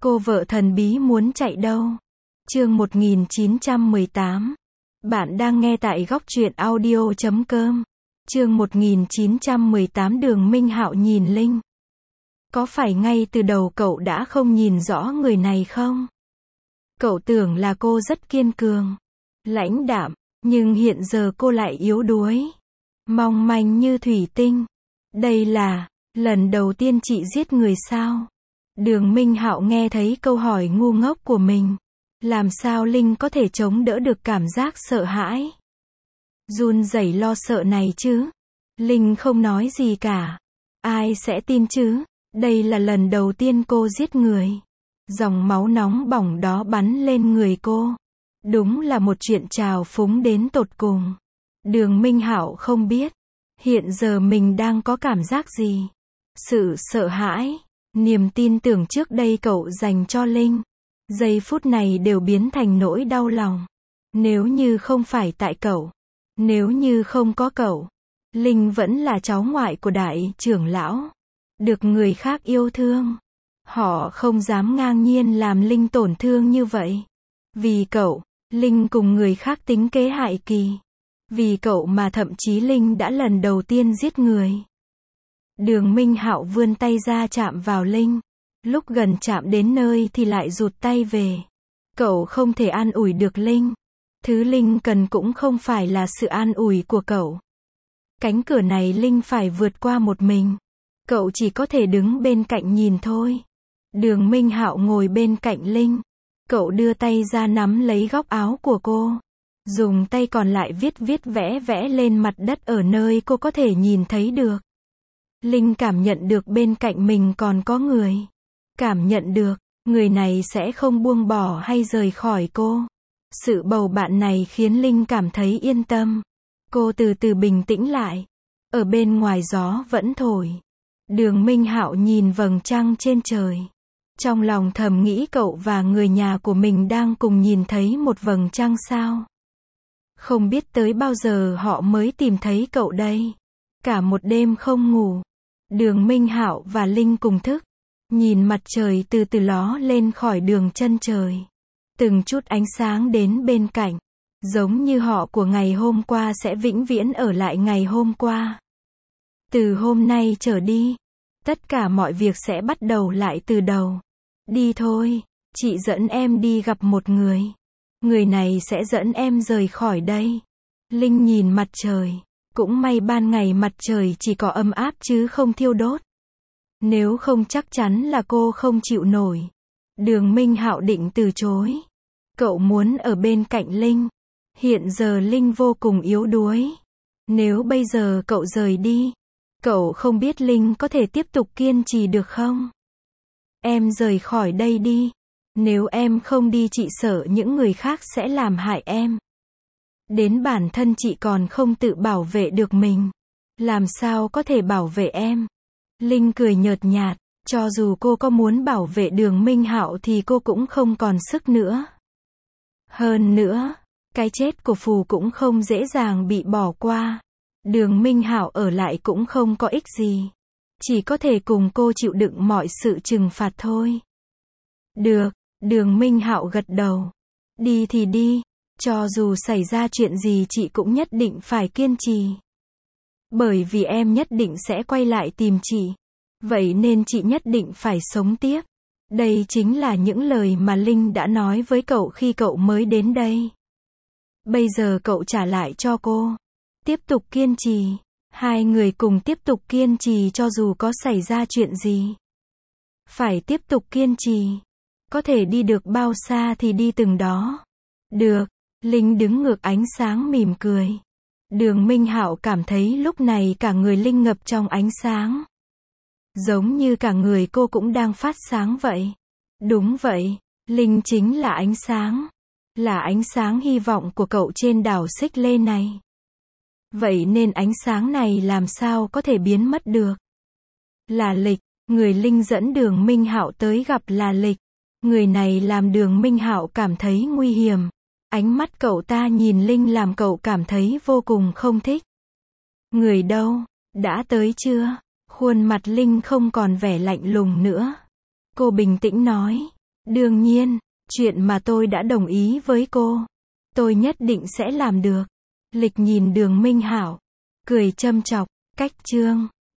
Cô vợ thần bí muốn chạy đâu? Chương 1918. Bạn đang nghe tại góc truyện audio.com. Chương 1918 Đường Minh Hạo nhìn Linh. Có phải ngay từ đầu cậu đã không nhìn rõ người này không? Cậu tưởng là cô rất kiên cường, lãnh đạm, nhưng hiện giờ cô lại yếu đuối, mong manh như thủy tinh. Đây là lần đầu tiên chị giết người sao? Đường Minh Hạo nghe thấy câu hỏi ngu ngốc của mình. Làm sao Linh có thể chống đỡ được cảm giác sợ hãi, run rẩy lo sợ này chứ? Linh không nói gì cả. Ai sẽ tin chứ? Đây là lần đầu tiên cô giết người. Dòng máu nóng bỏng đó bắn lên người cô. Đúng là một chuyện trào phúng đến tột cùng. Đường Minh Hạo không biết hiện giờ mình đang có cảm giác gì. Sự sợ hãi, niềm tin tưởng trước đây cậu dành cho Linh, giây phút này đều biến thành nỗi đau lòng. Nếu như không phải tại cậu, nếu như không có cậu, Linh vẫn là cháu ngoại của đại trưởng lão, được người khác yêu thương. Họ không dám ngang nhiên làm Linh tổn thương như vậy. Vì cậu, Linh cùng người khác tính kế hại Kỳ. Vì cậu mà thậm chí Linh đã lần đầu tiên giết người. Đường Minh Hạo vươn tay ra chạm vào Linh. Lúc gần chạm đến nơi thì lại rụt tay về. Cậu không thể an ủi được Linh. Thứ Linh cần cũng không phải là sự an ủi của cậu. Cánh cửa này Linh phải vượt qua một mình. Cậu chỉ có thể đứng bên cạnh nhìn thôi. Đường Minh Hạo ngồi bên cạnh Linh. Cậu đưa tay ra nắm lấy góc áo của cô. Dùng tay còn lại viết vẽ lên mặt đất ở nơi cô có thể nhìn thấy được. Linh cảm nhận được bên cạnh mình còn có người. Cảm nhận được, người này sẽ không buông bỏ hay rời khỏi cô. Sự bầu bạn này khiến Linh cảm thấy yên tâm. Cô từ từ bình tĩnh lại. Ở bên ngoài gió vẫn thổi. Đường Minh Hạo nhìn vầng trăng trên trời. Trong lòng thầm nghĩ cậu và người nhà của mình đang cùng nhìn thấy một vầng trăng sao. Không biết tới bao giờ họ mới tìm thấy cậu đây. Cả một đêm không ngủ, Đường Minh Hạo và Linh cùng thức. Nhìn mặt trời từ từ ló lên khỏi đường chân trời. Từng chút ánh sáng đến bên cạnh. Giống như họ của ngày hôm qua sẽ vĩnh viễn ở lại ngày hôm qua. Từ hôm nay trở đi, tất cả mọi việc sẽ bắt đầu lại từ đầu. Đi thôi, chị dẫn em đi gặp một người. Người này sẽ dẫn em rời khỏi đây. Linh nhìn mặt trời. Cũng may ban ngày mặt trời chỉ có ấm áp chứ không thiêu đốt. Nếu không chắc chắn là cô không chịu nổi. Đường Minh Hạo định từ chối. Cậu muốn ở bên cạnh Linh. Hiện giờ Linh vô cùng yếu đuối. Nếu bây giờ cậu rời đi, cậu không biết Linh có thể tiếp tục kiên trì được không? Em rời khỏi đây đi. Nếu em không đi chị sợ những người khác sẽ làm hại em. Đến bản thân chị còn không tự bảo vệ được mình. Làm sao có thể bảo vệ em? Linh cười nhợt nhạt. Cho dù cô có muốn bảo vệ Đường Minh Hạo thì cô cũng không còn sức nữa. Hơn nữa, cái chết của Phù cũng không dễ dàng bị bỏ qua. Đường Minh Hạo ở lại cũng không có ích gì. Chỉ có thể cùng cô chịu đựng mọi sự trừng phạt thôi. Được, Đường Minh Hạo gật đầu. Đi thì đi. Cho dù xảy ra chuyện gì chị cũng nhất định phải kiên trì. Bởi vì em nhất định sẽ quay lại tìm chị. Vậy nên chị nhất định phải sống tiếp. Đây chính là những lời mà Linh đã nói với cậu khi cậu mới đến đây. Bây giờ cậu trả lại cho cô. Tiếp tục kiên trì. Hai người cùng tiếp tục kiên trì cho dù có xảy ra chuyện gì. Phải tiếp tục kiên trì. Có thể đi được bao xa thì đi từng đó. Được. Linh đứng ngược ánh sáng mỉm cười. Đường Minh Hạo cảm thấy lúc này cả người Linh ngập trong ánh sáng. Giống như cả người cô cũng đang phát sáng vậy. Đúng vậy, Linh chính là ánh sáng. Là ánh sáng hy vọng của cậu trên đảo Xích Lê này. Vậy nên ánh sáng này làm sao có thể biến mất được? Là Lịch, người Linh dẫn Đường Minh Hạo tới gặp là Lịch. Người này làm Đường Minh Hạo cảm thấy nguy hiểm. Ánh mắt cậu ta nhìn Linh làm cậu cảm thấy vô cùng không thích. Người đâu? Đã tới chưa? Khuôn mặt Linh không còn vẻ lạnh lùng nữa. Cô bình tĩnh nói. Đương nhiên, chuyện mà tôi đã đồng ý với cô. Tôi nhất định sẽ làm được. Lịch nhìn Đường Minh Hạo. Cười châm chọc. Cách chương